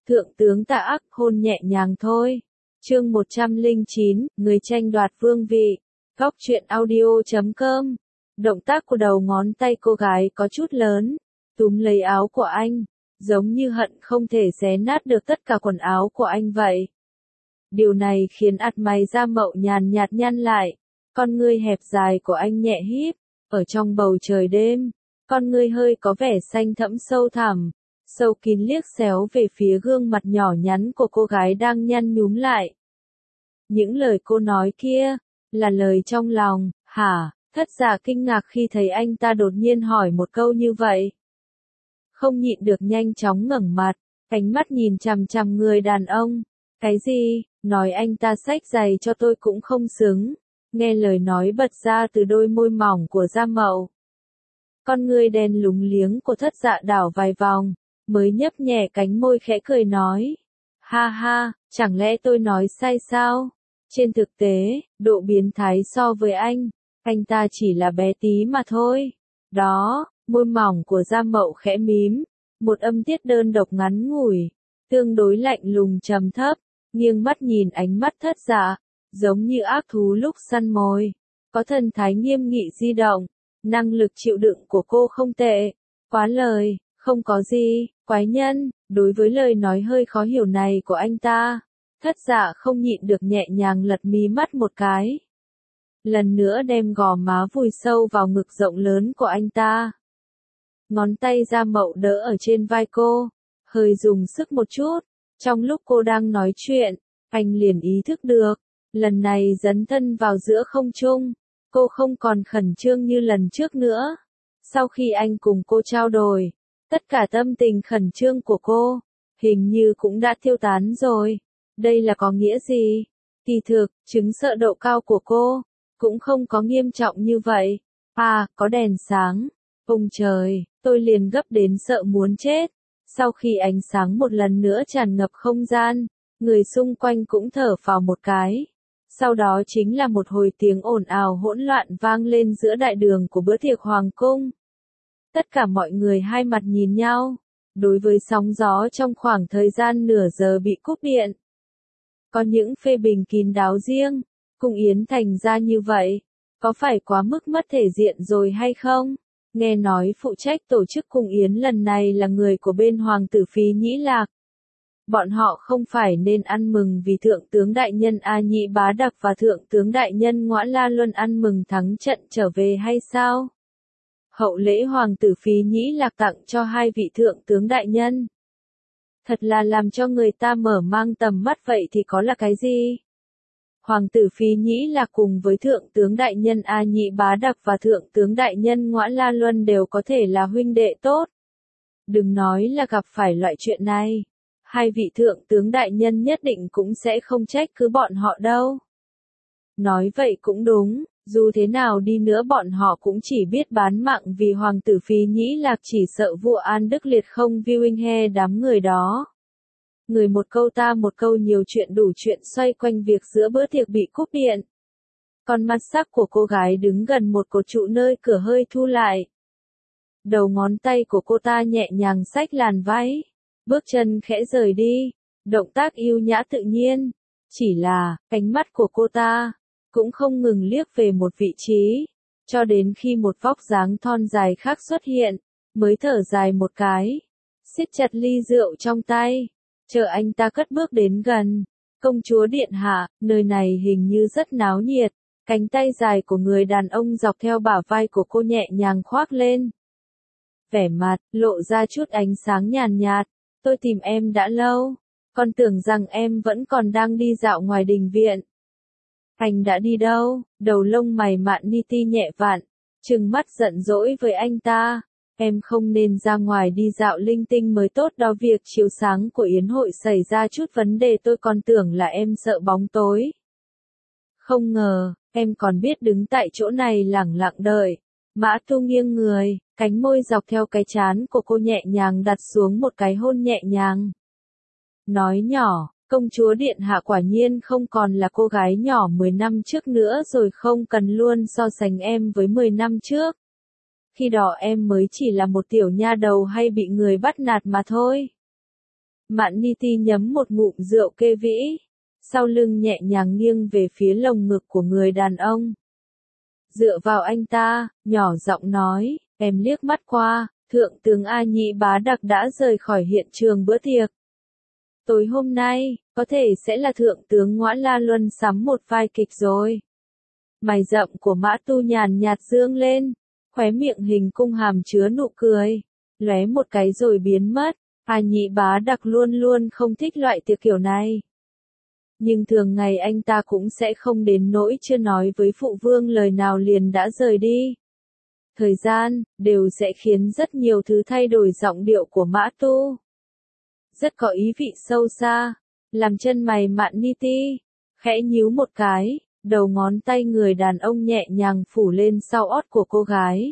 Thượng tướng Tạ Ác hôn nhẹ nhàng thôi. Chương 109, người tranh đoạt vương vị. Góc truyện audio.com. Động tác của đầu ngón tay cô gái có chút lớn, túm lấy áo của anh, giống như hận không thể xé nát được tất cả quần áo của anh vậy. Điều này khiến ạt mày da mậu nhàn nhạt nhăn lại, con ngươi hẹp dài của anh nhẹ híp, ở trong bầu trời đêm, con ngươi hơi có vẻ xanh thẫm sâu thẳm, sâu kín liếc xéo về phía gương mặt nhỏ nhắn của cô gái đang nhăn nhúm lại. Những lời cô nói kia, là lời trong lòng, hả? Thất Dạ kinh ngạc khi thấy anh ta đột nhiên hỏi một câu như vậy. Không nhịn được nhanh chóng ngẩng mặt, ánh mắt nhìn chằm chằm người đàn ông. Cái gì? Nói anh ta xách giày cho tôi cũng không xứng. Nghe lời nói bật ra từ đôi môi mỏng của Da Mậu. Con người đen lúng liếng của Thất Dạ đảo vài vòng, mới nhấp nhẹ cánh môi khẽ cười nói. Ha ha, chẳng lẽ tôi nói sai sao? Trên thực tế, độ biến thái so với anh ta chỉ là bé tí mà thôi. Đó, môi mỏng của Da Mậu khẽ mím, một âm tiết đơn độc ngắn ngủi, tương đối lạnh lùng trầm thấp, nghiêng mắt nhìn ánh mắt Thất Dạ, giống như ác thú lúc săn mồi, có thần thái nghiêm nghị di động, năng lực chịu đựng của cô không tệ. Quá lời, không có gì, quái nhân. Đối với lời nói hơi khó hiểu này của anh ta, Thất Dạ không nhịn được nhẹ nhàng lật mí mắt một cái. Lần nữa đem gò má vùi sâu vào ngực rộng lớn của anh ta. Ngón tay Da Mậu đỡ ở trên vai cô, hơi dùng sức một chút. Trong lúc cô đang nói chuyện, anh liền ý thức được, lần này dấn thân vào giữa không trung, cô không còn khẩn trương như lần trước nữa. Sau khi anh cùng cô trao đổi, tất cả tâm tình khẩn trương của cô, hình như cũng đã tiêu tán rồi. Đây là có nghĩa gì? Kỳ thực, chứng sợ độ cao của cô cũng không có nghiêm trọng như vậy. À, có đèn sáng. Ông trời, tôi liền gấp đến sợ muốn chết. Sau khi ánh sáng một lần nữa tràn ngập không gian, người xung quanh cũng thở phào một cái. Sau đó chính là một hồi tiếng ồn ào hỗn loạn vang lên giữa đại đường của bữa tiệc hoàng cung. Tất cả mọi người hai mặt nhìn nhau, đối với sóng gió trong khoảng thời gian nửa giờ bị cúp điện. Có những phê bình kín đáo riêng, Cung Yến thành ra như vậy, có phải quá mức mất thể diện rồi hay không? Nghe nói phụ trách tổ chức Cung Yến lần này là người của bên Hoàng tử Phí Nhĩ Lạc. Bọn họ không phải nên ăn mừng vì Thượng tướng Đại nhân A Nhĩ Bá Đặc và Thượng tướng Đại nhân Ngõa La Luân ăn mừng thắng trận trở về hay sao? Hậu lễ Hoàng tử Phí Nhĩ Lạc tặng cho hai vị Thượng tướng Đại nhân. Thật là làm cho người ta mở mang tầm mắt vậy thì có là cái gì? Hoàng tử Phí Nhĩ Lạc cùng với Thượng tướng Đại nhân A Nhĩ Bá Đặc và Thượng tướng Đại nhân Ngõa La Luân đều có thể là huynh đệ tốt. Đừng nói là gặp phải loại chuyện này. Hai vị Thượng tướng Đại nhân nhất định cũng sẽ không trách cứ bọn họ đâu. Nói vậy cũng đúng, dù thế nào đi nữa bọn họ cũng chỉ biết bán mạng vì Hoàng tử Phí Nhĩ Lạc chỉ sợ vua An Đức Liệt không viewing he đám người đó. Người một câu ta một câu nhiều chuyện đủ chuyện xoay quanh việc giữa bữa tiệc bị cúp điện. Con mắt sắc của cô gái đứng gần một cột trụ nơi cửa hơi thu lại. Đầu ngón tay của cô ta nhẹ nhàng xách làn váy, bước chân khẽ rời đi, động tác yêu nhã tự nhiên. Chỉ là, ánh mắt của cô ta cũng không ngừng liếc về một vị trí, cho đến khi một vóc dáng thon dài khác xuất hiện, mới thở dài một cái, siết chặt ly rượu trong tay, chờ anh ta cất bước đến gần. Công chúa điện hạ, nơi này hình như rất náo nhiệt. Cánh tay dài của người đàn ông dọc theo bả vai của cô nhẹ nhàng khoác lên. Vẻ mặt lộ ra chút ánh sáng nhàn nhạt. Tôi tìm em đã lâu, còn tưởng rằng em vẫn còn đang đi dạo ngoài đình viện. Anh đã đi đâu? Đầu lông mày mạn Niti nhẹ vặn, trừng mắt giận dỗi với anh ta. Em không nên ra ngoài đi dạo linh tinh mới tốt đó. Việc chiếu sáng của yến hội xảy ra chút vấn đề, tôi còn tưởng là em sợ bóng tối. Không ngờ, em còn biết đứng tại chỗ này lẳng lặng đợi. Mã Tu nghiêng người, cánh môi dọc theo cái trán của cô nhẹ nhàng đặt xuống một cái hôn nhẹ nhàng. Nói nhỏ, công chúa điện hạ quả nhiên không còn là cô gái nhỏ 10 năm trước nữa rồi, không cần luôn so sánh em với 10 năm trước. Khi đó em mới chỉ là một tiểu nha đầu hay bị người bắt nạt mà thôi. Mạn Ni Ti nhấm một ngụm rượu kê vĩ, sau lưng nhẹ nhàng nghiêng về phía lồng ngực của người đàn ông. Dựa vào anh ta, nhỏ giọng nói, em liếc mắt qua, Thượng tướng A Nhĩ Bá Đặc đã rời khỏi hiện trường bữa tiệc. Tối hôm nay, có thể sẽ là Thượng tướng Ngõa La Luân sắm một vai kịch rồi. Mày rậm của Mã Tu nhàn nhạt dương lên, khóe miệng hình cung hàm chứa nụ cười, lóe một cái rồi biến mất. A Nhĩ Bá Đặc luôn luôn không thích loại tiệc kiểu này. Nhưng thường ngày anh ta cũng sẽ không đến nỗi chưa nói với phụ vương lời nào liền đã rời đi. Thời gian, đều sẽ khiến rất nhiều thứ thay đổi giọng điệu của Mã Tu. Rất có ý vị sâu xa, làm chân mày Mạn Ni Ti, khẽ nhíu một cái, đầu ngón tay người đàn ông nhẹ nhàng phủ lên sau ót của cô gái.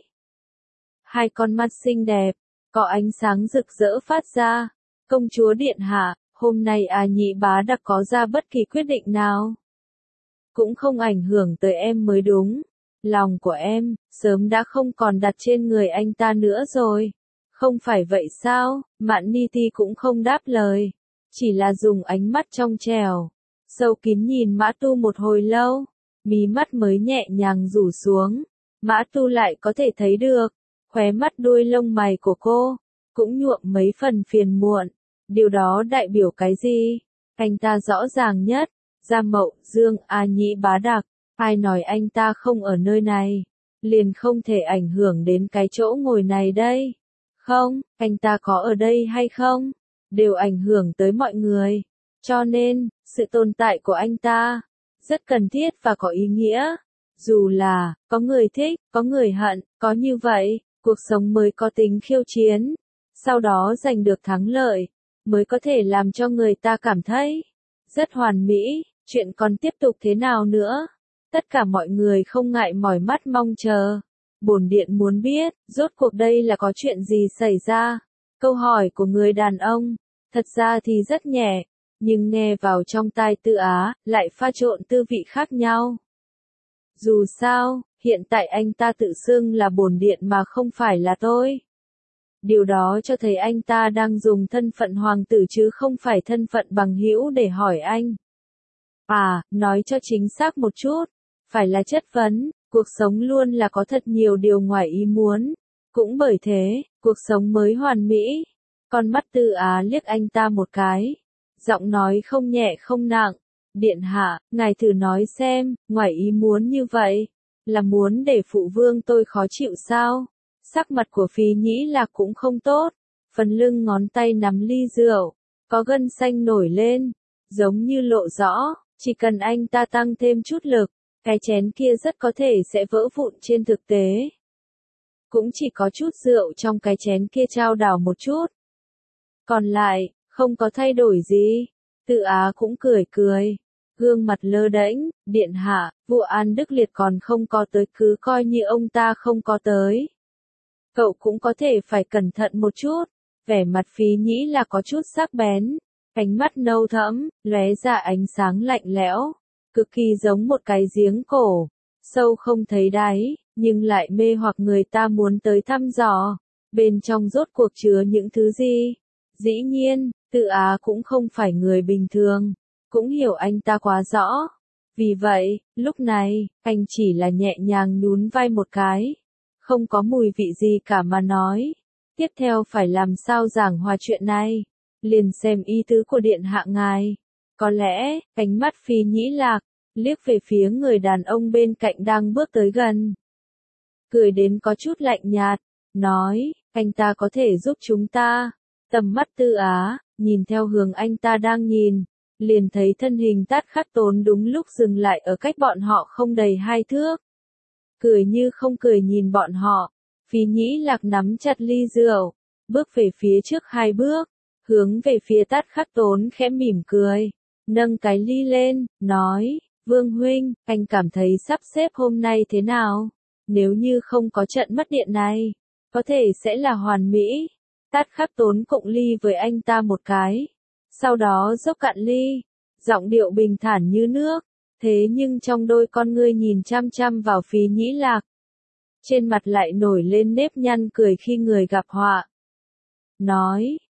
Hai con mắt xinh đẹp, có ánh sáng rực rỡ phát ra. Công chúa điện hạ, hôm nay A Nhĩ Bá Đặc có ra bất kỳ quyết định nào? Cũng không ảnh hưởng tới em mới đúng. Lòng của em, sớm đã không còn đặt trên người anh ta nữa rồi. Không phải vậy sao? Mạn Ni Ti cũng không đáp lời. Chỉ là dùng ánh mắt trong trẻo, sâu kín nhìn Mã Tu một hồi lâu. Mí mắt mới nhẹ nhàng rủ xuống. Mã Tu lại có thể thấy được. Khóe mắt đuôi lông mày của cô, cũng nhuộm mấy phần phiền muộn. Điều đó đại biểu cái gì? Anh ta rõ ràng nhất. Gia Mậu Dương A Nhĩ Bá Đặc. Ai nói anh ta không ở nơi này, liền không thể ảnh hưởng đến cái chỗ ngồi này đây. Không, anh ta có ở đây hay không, đều ảnh hưởng tới mọi người. Cho nên, sự tồn tại của anh ta, rất cần thiết và có ý nghĩa. Dù là, có người thích, có người hận, có như vậy, cuộc sống mới có tính khiêu chiến. Sau đó giành được thắng lợi, mới có thể làm cho người ta cảm thấy rất hoàn mỹ. Chuyện còn tiếp tục thế nào nữa? Tất cả mọi người không ngại mỏi mắt mong chờ. Bổn điện muốn biết, rốt cuộc đây là có chuyện gì xảy ra? Câu hỏi của người đàn ông, thật ra thì rất nhẹ, nhưng nghe vào trong tai Tư Á, lại pha trộn tư vị khác nhau. Dù sao, hiện tại anh ta tự xưng là bổn điện mà không phải là tôi. Điều đó cho thấy anh ta đang dùng thân phận hoàng tử chứ không phải thân phận bằng hữu để hỏi anh. À, nói cho chính xác một chút, phải là chất vấn, cuộc sống luôn là có thật nhiều điều ngoài ý muốn. Cũng bởi thế, cuộc sống mới hoàn mỹ. Con mắt Tư Á liếc anh ta một cái. Giọng nói không nhẹ không nặng. Điện hạ, ngài thử nói xem, ngoài ý muốn như vậy, là muốn để phụ vương tôi khó chịu sao? Sắc mặt của Phí Nhĩ Lạc cũng không tốt. Phần lưng ngón tay nắm ly rượu, có gân xanh nổi lên, giống như lộ rõ. Chỉ cần anh ta tăng thêm chút lực, cái chén kia rất có thể sẽ vỡ vụn trên thực tế. Cũng chỉ có chút rượu trong cái chén kia trao đảo một chút. Còn lại, không có thay đổi gì. Tư Á cũng cười cười. Gương mặt lơ đễnh, điện hạ, vụ An Đức Liệt còn không có tới cứ coi như ông ta không có tới. Cậu cũng có thể phải cẩn thận một chút. Vẻ mặt Phí Nhĩ là có chút sắc bén. Ánh mắt nâu thẫm, lóe ra ánh sáng lạnh lẽo, cực kỳ giống một cái giếng cổ, sâu không thấy đáy, nhưng lại mê hoặc người ta muốn tới thăm dò. Bên trong rốt cuộc chứa những thứ gì? Dĩ nhiên, Tư Á cũng không phải người bình thường, cũng hiểu anh ta quá rõ. Vì vậy, lúc này, anh chỉ là nhẹ nhàng nhún vai một cái, không có mùi vị gì cả mà nói. Tiếp theo phải làm sao giảng hòa chuyện này? Liền xem ý tứ của điện hạ ngài. Có lẽ, ánh mắt Phí Nhĩ Lạc, liếc về phía người đàn ông bên cạnh đang bước tới gần. Cười đến có chút lạnh nhạt, nói, anh ta có thể giúp chúng ta. Tầm mắt Tư Á, nhìn theo hướng anh ta đang nhìn, liền thấy thân hình Tát Khắc Tốn đúng lúc dừng lại ở cách bọn họ không đầy 2 thước. Cười như không cười nhìn bọn họ, Phí Nhĩ Lạc nắm chặt ly rượu, bước về phía trước 2 bước. Hướng về phía Tát Khắc Tốn khẽ mỉm cười, nâng cái ly lên, nói, Vương huynh, anh cảm thấy sắp xếp hôm nay thế nào? Nếu như không có trận mất điện này, có thể sẽ là hoàn mỹ. Tát Khắc Tốn cụng ly với anh ta một cái, sau đó dốc cạn ly, giọng điệu bình thản như nước, thế nhưng trong đôi con ngươi nhìn chăm chăm vào Phí Nhĩ Lạc. Trên mặt lại nổi lên nếp nhăn cười khi người gặp họa. Nói,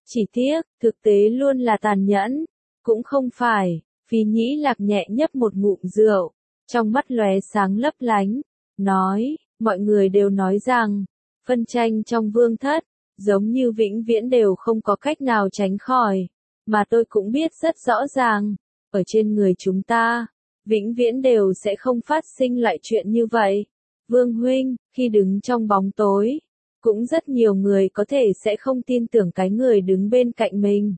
Chỉ tiếc, thực tế luôn là tàn nhẫn. Cũng không phải, Phí Nhĩ Lạc nhẹ nhấp một ngụm rượu, trong mắt lóe sáng lấp lánh, nói, mọi người đều nói rằng, phân tranh trong vương thất, giống như vĩnh viễn đều không có cách nào tránh khỏi, mà tôi cũng biết rất rõ ràng, ở trên người chúng ta, vĩnh viễn đều sẽ không phát sinh loại chuyện như vậy. Vương huynh, khi đứng trong bóng tối, cũng rất nhiều người có thể sẽ không tin tưởng cái người đứng bên cạnh mình.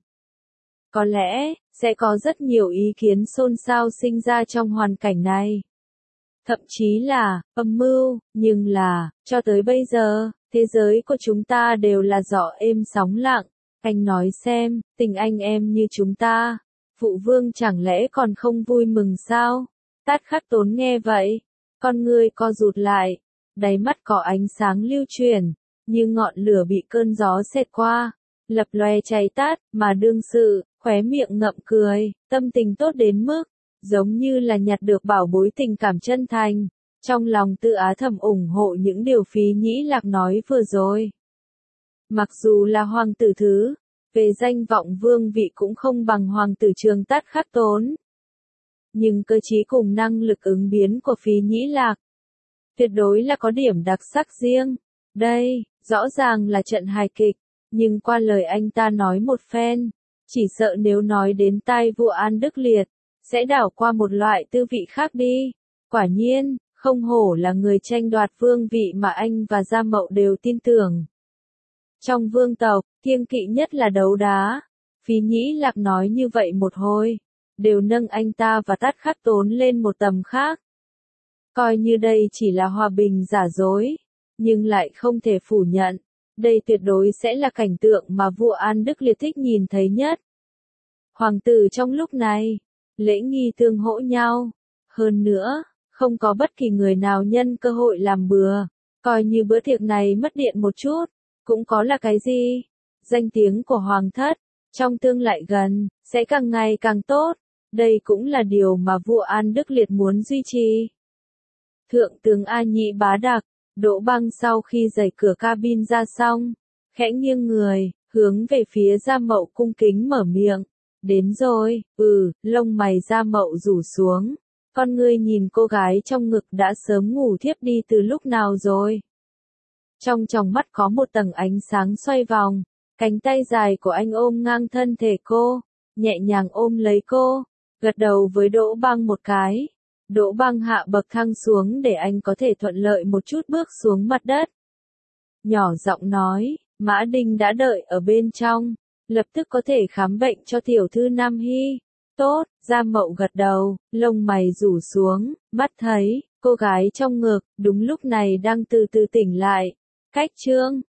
Có lẽ, sẽ có rất nhiều ý kiến xôn xao sinh ra trong hoàn cảnh này. Thậm chí là, âm mưu, nhưng là, cho tới bây giờ, thế giới của chúng ta đều là gió êm sóng lặng. Anh nói xem, tình anh em như chúng ta, phụ vương chẳng lẽ còn không vui mừng sao? Tát Khắc Tốn nghe vậy, con ngươi co rụt lại, đáy mắt có ánh sáng lưu chuyển, như ngọn lửa bị cơn gió xẹt qua, lập loè cháy tát, mà đương sự, khóe miệng ngậm cười, tâm tình tốt đến mức, giống như là nhặt được bảo bối tình cảm chân thành, trong lòng tự á thầm ủng hộ những điều Phí Nhĩ Lạc nói vừa rồi. Mặc dù là hoàng tử thứ, về danh vọng vương vị cũng không bằng hoàng tử Trường Tát Khắc Tốn. Nhưng cơ trí cùng năng lực ứng biến của Phí Nhĩ Lạc, tuyệt đối là có điểm đặc sắc riêng. Đây, rõ ràng là trận hài kịch, nhưng qua lời anh ta nói một phen, chỉ sợ nếu nói đến tai vua An Đức Liệt, sẽ đảo qua một loại tư vị khác đi. Quả nhiên, không hổ là người tranh đoạt vương vị mà anh và Gia Mậu đều tin tưởng. Trong vương tộc, kiêng kỵ nhất là đấu đá. Phí Nhĩ Lạc nói như vậy một hồi, đều nâng anh ta và Tát Khắc Tốn lên một tầm khác. Coi như đây chỉ là hòa bình giả dối, nhưng lại không thể phủ nhận, đây tuyệt đối sẽ là cảnh tượng mà vua An Đức Liệt thích nhìn thấy nhất. Hoàng tử trong lúc này, lễ nghi tương hỗ nhau, hơn nữa, không có bất kỳ người nào nhân cơ hội làm bừa, coi như bữa tiệc này mất điện một chút, cũng có là cái gì. Danh tiếng của hoàng thất, trong tương lai gần, sẽ càng ngày càng tốt, đây cũng là điều mà vua An Đức Liệt muốn duy trì. Thượng tướng A Nhĩ Bá Đặc, Đỗ Băng sau khi đẩy cửa cabin ra xong, khẽ nghiêng người, hướng về phía Gia Mậu cung kính mở miệng. Đến rồi, lông mày Gia Mậu rủ xuống. Con ngươi nhìn cô gái trong ngực đã sớm ngủ thiếp đi từ lúc nào rồi. Trong tròng mắt có một tầng ánh sáng xoay vòng, cánh tay dài của anh ôm ngang thân thể cô, nhẹ nhàng ôm lấy cô, gật đầu với Đỗ Băng một cái. Đỗ Băng hạ bậc thang xuống để anh có thể thuận lợi một chút bước xuống mặt đất. Nhỏ giọng nói, Mã Đinh đã đợi ở bên trong, lập tức có thể khám bệnh cho tiểu thư Nam Hy. Tốt, Gia Mậu gật đầu, lông mày rủ xuống, mắt thấy, cô gái trong ngực, đúng lúc này đang từ từ tỉnh lại. Cách chương